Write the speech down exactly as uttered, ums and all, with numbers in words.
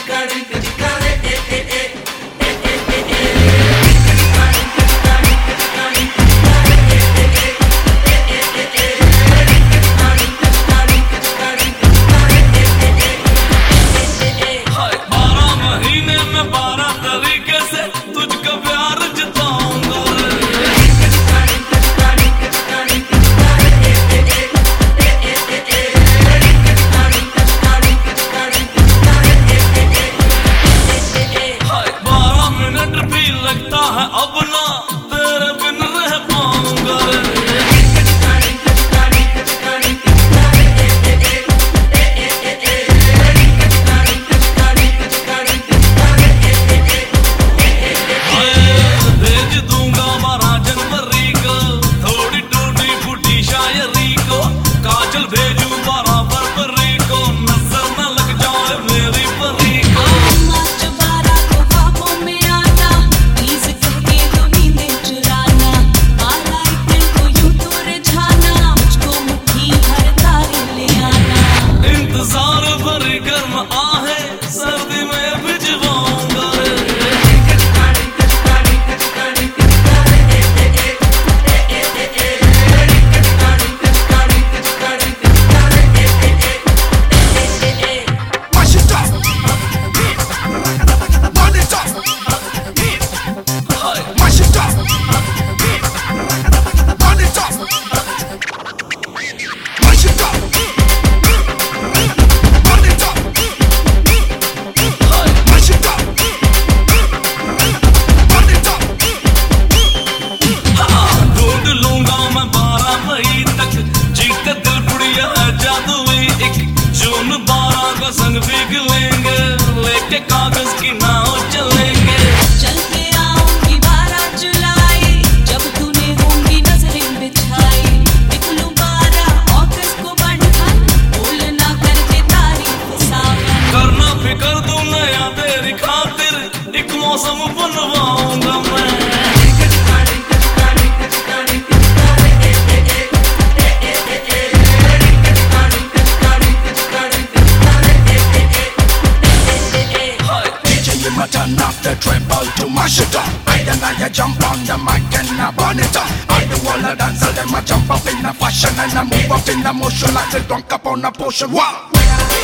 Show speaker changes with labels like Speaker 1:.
Speaker 1: संग भीग लेंगे, लेके कागज की नाव चलेंगे।
Speaker 2: चल के आऊंगी बारह जुलाई, जब तूने होंगी नजरें बिछाई। निकलूं बारह अगस्त को बंधन, भूल ना करके तारीफ सावन।
Speaker 1: करना फिकर तू नया तेरी खातिर, एक मौसम बनवाऊंगा मैं।
Speaker 3: Turn off the treble to mash it up. I and I jump on the mic and I burn it up. I do all the dance, them I jump up in the fashion and I move up in the motion like a drunk up on a potion. Wow.